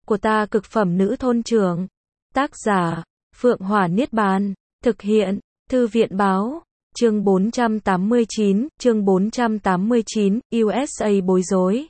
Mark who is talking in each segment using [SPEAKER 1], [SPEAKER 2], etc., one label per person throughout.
[SPEAKER 1] của ta cực phẩm nữ thôn trưởng. Tác giả, Phượng Hỏa Niết Bàn. Thực hiện, Thư viện báo. Chương 489, USA bối rối.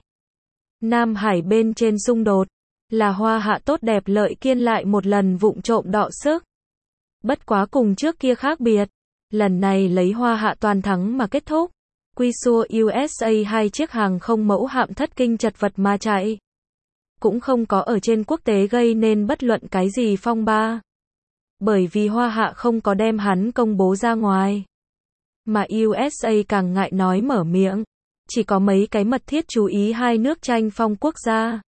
[SPEAKER 1] Nam Hải bên trên xung đột, là Hoa Hạ tốt đẹp Lợi Kiên lại một lần vụng trộm đọ sức. Bất quá cùng trước kia khác biệt, lần này lấy Hoa Hạ toàn thắng mà kết thúc. Quy xua USA hai chiếc hàng không mẫu hạm thất kinh chật vật mà chạy. Cũng không có ở trên quốc tế gây nên bất luận cái gì phong ba. Bởi vì Hoa Hạ không có đem hắn công bố ra ngoài. Mà USA càng ngại nói mở miệng. Chỉ có mấy cái mật thiết chú ý hai nước tranh phong quốc gia.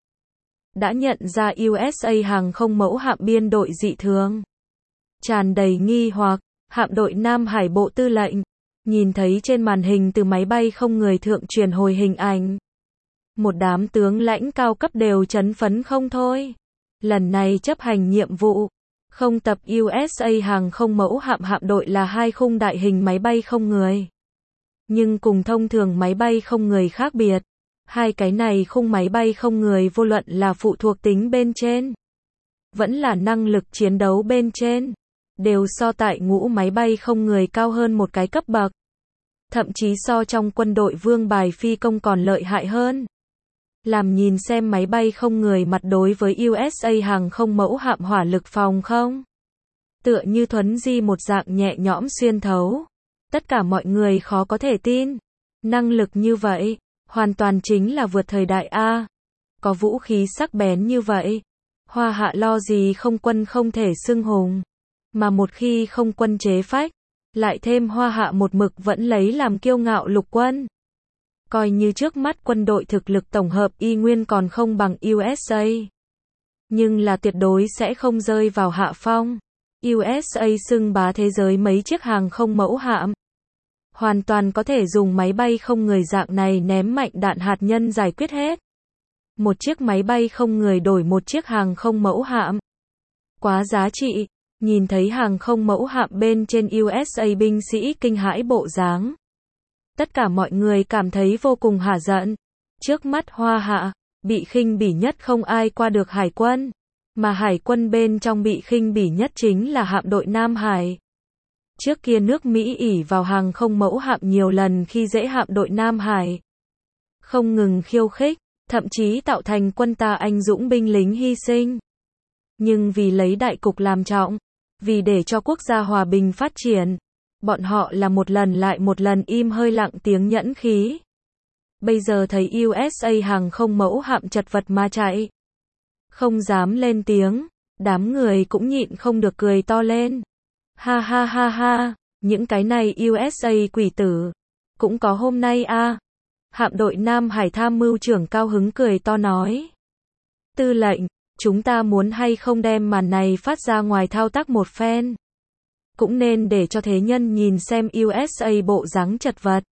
[SPEAKER 1] Đã nhận ra USA hàng không mẫu hạm biên đội dị thường. Tràn đầy nghi hoặc, hạm đội Nam Hải Bộ Tư lệnh. Nhìn thấy trên màn hình từ máy bay không người thượng truyền hồi hình ảnh. Một đám tướng lãnh cao cấp đều chấn phấn không thôi. Lần này chấp hành nhiệm vụ. Không tập USA hàng không mẫu hạm hạm đội là hai khung đại hình máy bay không người. Nhưng cùng thông thường máy bay không người khác biệt. Hai cái này khung máy bay không người vô luận là phụ thuộc tính bên trên. Vẫn là năng lực chiến đấu bên trên. Đều so tại ngũ máy bay không người cao hơn một cái cấp bậc. Thậm chí so trong quân đội vương bài phi công còn lợi hại hơn. Làm nhìn xem máy bay không người mặt đối với USA hàng không mẫu hạm hỏa lực phòng không. Tựa như thuấn di một dạng nhẹ nhõm xuyên thấu. Tất cả mọi người khó có thể tin. Năng lực như vậy, hoàn toàn chính là vượt thời đại A. Có vũ khí sắc bén như vậy. Hoa Hạ lo gì không quân không thể xưng hùng. Mà một khi không quân chế phách, lại thêm Hoa Hạ một mực vẫn lấy làm kiêu ngạo lục quân. Coi như trước mắt quân đội thực lực tổng hợp y nguyên còn không bằng USA. Nhưng là tuyệt đối sẽ không rơi vào hạ phong. USA xưng bá thế giới mấy chiếc hàng không mẫu hạm. Hoàn toàn có thể dùng máy bay không người dạng này ném mạnh đạn hạt nhân giải quyết hết. Một chiếc máy bay không người đổi một chiếc hàng không mẫu hạm. Quá giá trị. Nhìn thấy hàng không mẫu hạm bên trên USA binh sĩ kinh hãi bộ dáng. Tất cả mọi người cảm thấy vô cùng hả giận. Trước mắt Hoa Hạ, bị khinh bỉ nhất không ai qua được hải quân. Mà hải quân bên trong bị khinh bỉ nhất chính là hạm đội Nam Hải. Trước kia nước Mỹ ỷ vào hàng không mẫu hạm nhiều lần khi dễ hạm đội Nam Hải. Không ngừng khiêu khích, thậm chí tạo thành quân ta anh dũng binh lính hy sinh. Nhưng vì lấy đại cục làm trọng, vì để cho quốc gia hòa bình phát triển, bọn họ là một lần lại một lần im hơi lặng tiếng nhẫn khí. Bây giờ thấy USA hàng không mẫu hạm chật vật mà chạy. Không dám lên tiếng, đám người cũng nhịn không được cười to lên. Ha ha ha ha, những cái này USA quỷ tử. Cũng có hôm nay a. Hạm đội Nam Hải tham mưu trưởng cao hứng cười to nói. Tư lệnh, chúng ta muốn hay không đem màn này phát ra ngoài thao tác một phen. Cũng nên để cho thế nhân nhìn xem USA bộ dáng chật vật.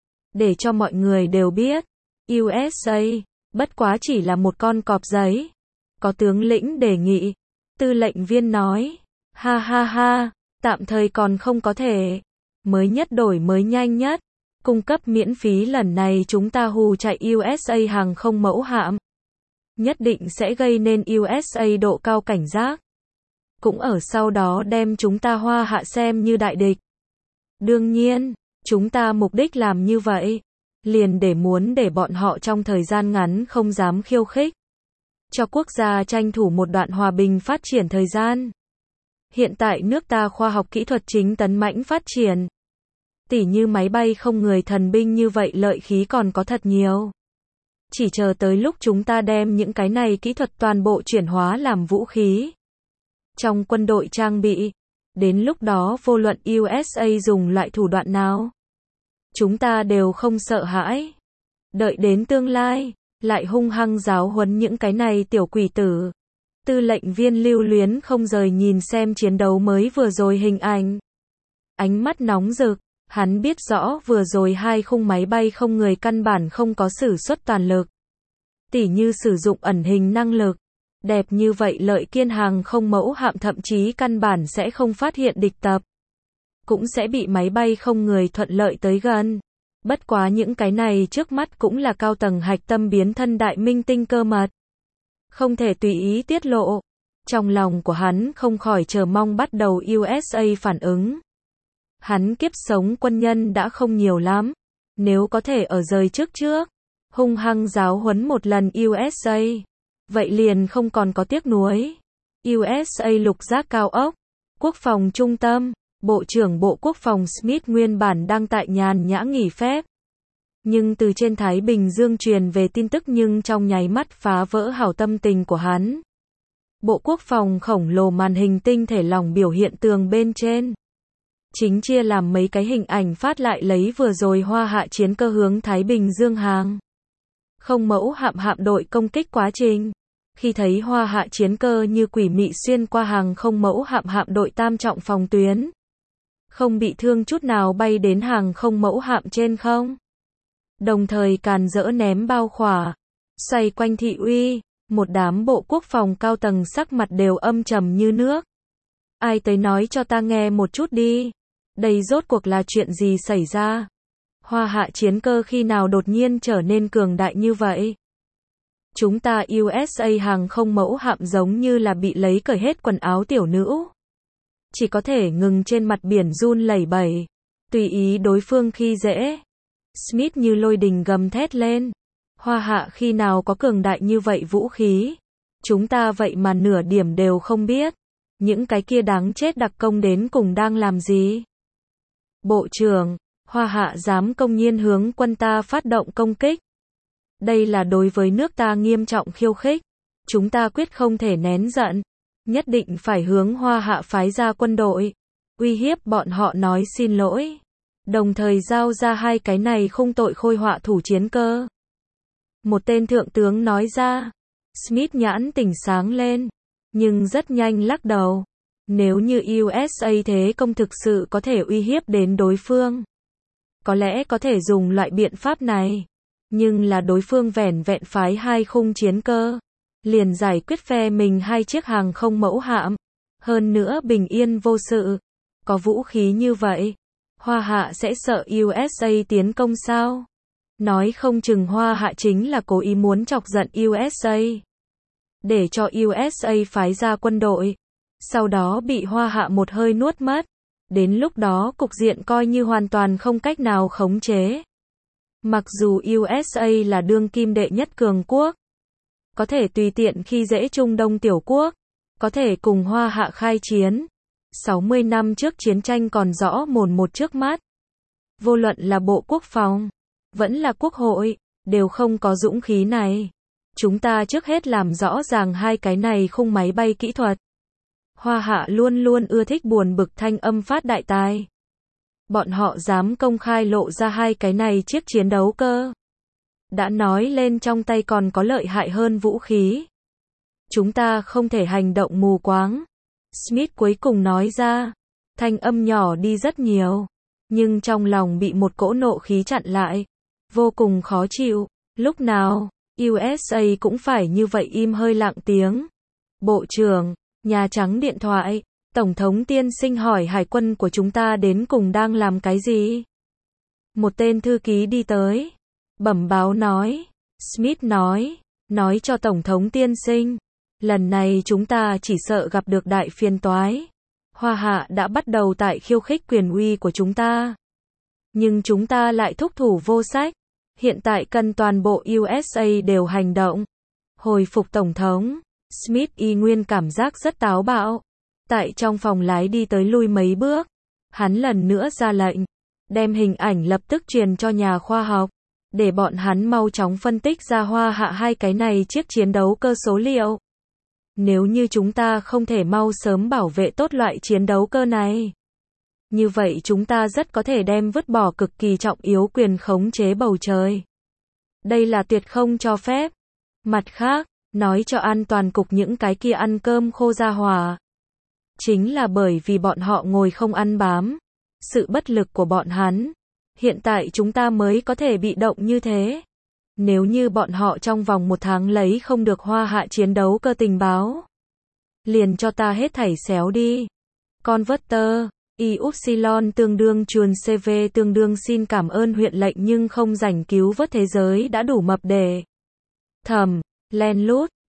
[SPEAKER 1] Để cho mọi người đều biết. USA, bất quá chỉ là một con cọp giấy. Có tướng lĩnh đề nghị. Tư lệnh viên nói. Ha ha ha, tạm thời còn không có thể. Mới nhất đổi mới nhanh nhất. Cung cấp miễn phí lần này chúng ta hù chạy USA hàng không mẫu hạm. Nhất định sẽ gây nên USA độ cao cảnh giác. Cũng ở sau đó đem chúng ta Hoa Hạ xem như đại địch. Đương nhiên, chúng ta mục đích làm như vậy. Liền để muốn để bọn họ trong thời gian ngắn không dám khiêu khích. Cho quốc gia tranh thủ một đoạn hòa bình phát triển thời gian. Hiện tại nước ta khoa học kỹ thuật chính tấn mãnh phát triển. Tỉ như máy bay không người thần binh như vậy lợi khí còn có thật nhiều. Chỉ chờ tới lúc chúng ta đem những cái này kỹ thuật toàn bộ chuyển hóa làm vũ khí. Trong quân đội trang bị. Đến lúc đó vô luận USA dùng loại thủ đoạn nào. Chúng ta đều không sợ hãi. Đợi đến tương lai. Lại hung hăng giáo huấn những cái này tiểu quỷ tử. Tư lệnh viên lưu luyến không rời nhìn xem chiến đấu mới vừa rồi hình ảnh. Ánh mắt nóng rực. Hắn biết rõ vừa rồi hai khung máy bay không người căn bản không có sử xuất toàn lực. Tỉ như sử dụng ẩn hình năng lực. Đẹp như vậy Lợi Kiên hàng không mẫu hạm thậm chí căn bản sẽ không phát hiện địch tập. Cũng sẽ bị máy bay không người thuận lợi tới gần. Bất quá những cái này trước mắt cũng là cao tầng hạch tâm biến thân đại minh tinh cơ mật. không thể tùy ý tiết lộ. Trong lòng của hắn không khỏi chờ mong bắt đầu USA phản ứng. Hắn kiếp sống quân nhân đã không nhiều lắm. Nếu có thể ở rời trước, hung hăng giáo huấn một lần USA, vậy liền không còn có tiếc nuối. USA lục giác cao ốc, quốc phòng trung tâm, Bộ trưởng Bộ Quốc phòng Smith nguyên bản đang tại nhàn nhã nghỉ phép. Nhưng từ trên Thái Bình Dương truyền về tin tức nhưng trong nháy mắt phá vỡ hảo tâm tình của hắn. Bộ Quốc phòng khổng lồ màn hình tinh thể lỏng biểu hiện tường bên trên. Chính chia làm mấy cái hình ảnh phát lại lấy vừa rồi Hoa Hạ chiến cơ hướng Thái Bình Dương hàng không mẫu hạm đội công kích quá trình. Khi thấy Hoa Hạ chiến cơ như quỷ mị xuyên qua hàng không mẫu hạm đội tam trọng phòng tuyến, không bị thương chút nào bay đến hàng không mẫu hạm trên không. Đồng thời càn rỡ ném bao khỏa, xoay quanh thị uy, một đám Bộ Quốc phòng cao tầng sắc mặt đều âm trầm như nước. Ai tới nói cho ta nghe một chút đi. Đây rốt cuộc là chuyện gì xảy ra? Hoa Hạ chiến cơ khi nào đột nhiên trở nên cường đại như vậy? Chúng ta USA hàng không mẫu hạm giống như là bị lấy cởi hết quần áo tiểu nữ. Chỉ có thể ngừng trên mặt biển run lẩy bẩy, tùy ý đối phương khi dễ. Smith như lôi đình gầm thét lên. Hoa Hạ khi nào có cường đại như vậy vũ khí? Chúng ta vậy mà nửa điểm đều không biết. Những cái kia đáng chết đặc công đến cùng đang làm gì? Bộ trưởng, Hoa Hạ dám công nhiên hướng quân ta phát động công kích. Đây là đối với nước ta nghiêm trọng khiêu khích. Chúng ta quyết không thể nén giận. Nhất định phải hướng Hoa Hạ phái ra quân đội. Uy hiếp bọn họ nói xin lỗi. Đồng thời giao ra hai cái này không tội khôi họa thủ chiến cơ. Một tên thượng tướng nói ra. Smith nhãn tỉnh sáng lên. Nhưng rất nhanh lắc đầu. Nếu như USA thế công thực sự có thể uy hiếp đến đối phương, có lẽ có thể dùng loại biện pháp này. Nhưng là đối phương vẻn vẹn phái hai khung chiến cơ, liền giải quyết phe mình hai chiếc hàng không mẫu hạm. Hơn nữa bình yên vô sự. Có vũ khí như vậy, Hoa Hạ sẽ sợ USA tiến công sao? Nói không chừng Hoa Hạ chính là cố ý muốn chọc giận USA. Để cho USA phái ra quân đội. Sau đó bị Hoa Hạ một hơi nuốt mất. Đến lúc đó cục diện coi như hoàn toàn không cách nào khống chế. Mặc dù USA là đương kim đệ nhất cường quốc, có thể tùy tiện khi dễ Trung Đông tiểu quốc, có thể cùng Hoa Hạ khai chiến. 60 năm trước chiến tranh còn rõ mồn một trước mắt. Vô luận là Bộ Quốc phòng, vẫn là Quốc hội, đều không có dũng khí này. Chúng ta trước hết làm rõ ràng hai cái này khung máy bay kỹ thuật. Hoa Hạ luôn luôn ưa thích buồn bực thanh âm phát đại tài. Bọn họ dám công khai lộ ra hai cái này chiếc chiến đấu cơ. Đã nói lên trong tay còn có lợi hại hơn vũ khí. Chúng ta không thể hành động mù quáng. Smith cuối cùng nói ra. Thanh âm nhỏ đi rất nhiều. Nhưng trong lòng bị một cỗ nộ khí chặn lại. Vô cùng khó chịu. Lúc nào, USA cũng phải như vậy im hơi lặng tiếng. Bộ trưởng, Nhà Trắng điện thoại. Tổng thống tiên sinh hỏi hải quân của chúng ta đến cùng đang làm cái gì? Một tên thư ký đi tới. Bẩm báo nói. Smith nói cho Tổng thống tiên sinh. Lần này chúng ta chỉ sợ gặp được đại phiền toái. Hoa Hạ đã bắt đầu tại khiêu khích quyền uy của chúng ta. Nhưng chúng ta lại thúc thủ vô sách. Hiện tại cần toàn bộ USA đều hành động. Hồi phục Tổng thống. Smith y nguyên cảm giác rất táo bạo. Tại trong phòng lái đi tới lui mấy bước. Hắn lần nữa ra lệnh. Đem hình ảnh lập tức truyền cho nhà khoa học. Để bọn hắn mau chóng phân tích ra Hoa Hạ hai cái này chiếc chiến đấu cơ số liệu. Nếu như chúng ta không thể mau sớm bảo vệ tốt loại chiến đấu cơ này, như vậy chúng ta rất có thể đem vứt bỏ cực kỳ trọng yếu quyền khống chế bầu trời. Đây là tuyệt không cho phép. Mặt khác, nói cho an toàn cục những cái kia ăn cơm khô ra hỏa. Chính là bởi vì bọn họ ngồi không ăn bám. Sự bất lực của bọn hắn. Hiện tại chúng ta mới có thể bị động như thế. Nếu như bọn họ trong vòng 1 tháng lấy không được Hoa Hạ chiến đấu cơ tình báo, liền cho ta hết thảy xéo đi. Converter, Y-Upsilon tương đương chuồn CV tương đương xin cảm ơn huyện lệnh nhưng không rảnh cứu vớt thế giới đã đủ mập để thầm, len lút,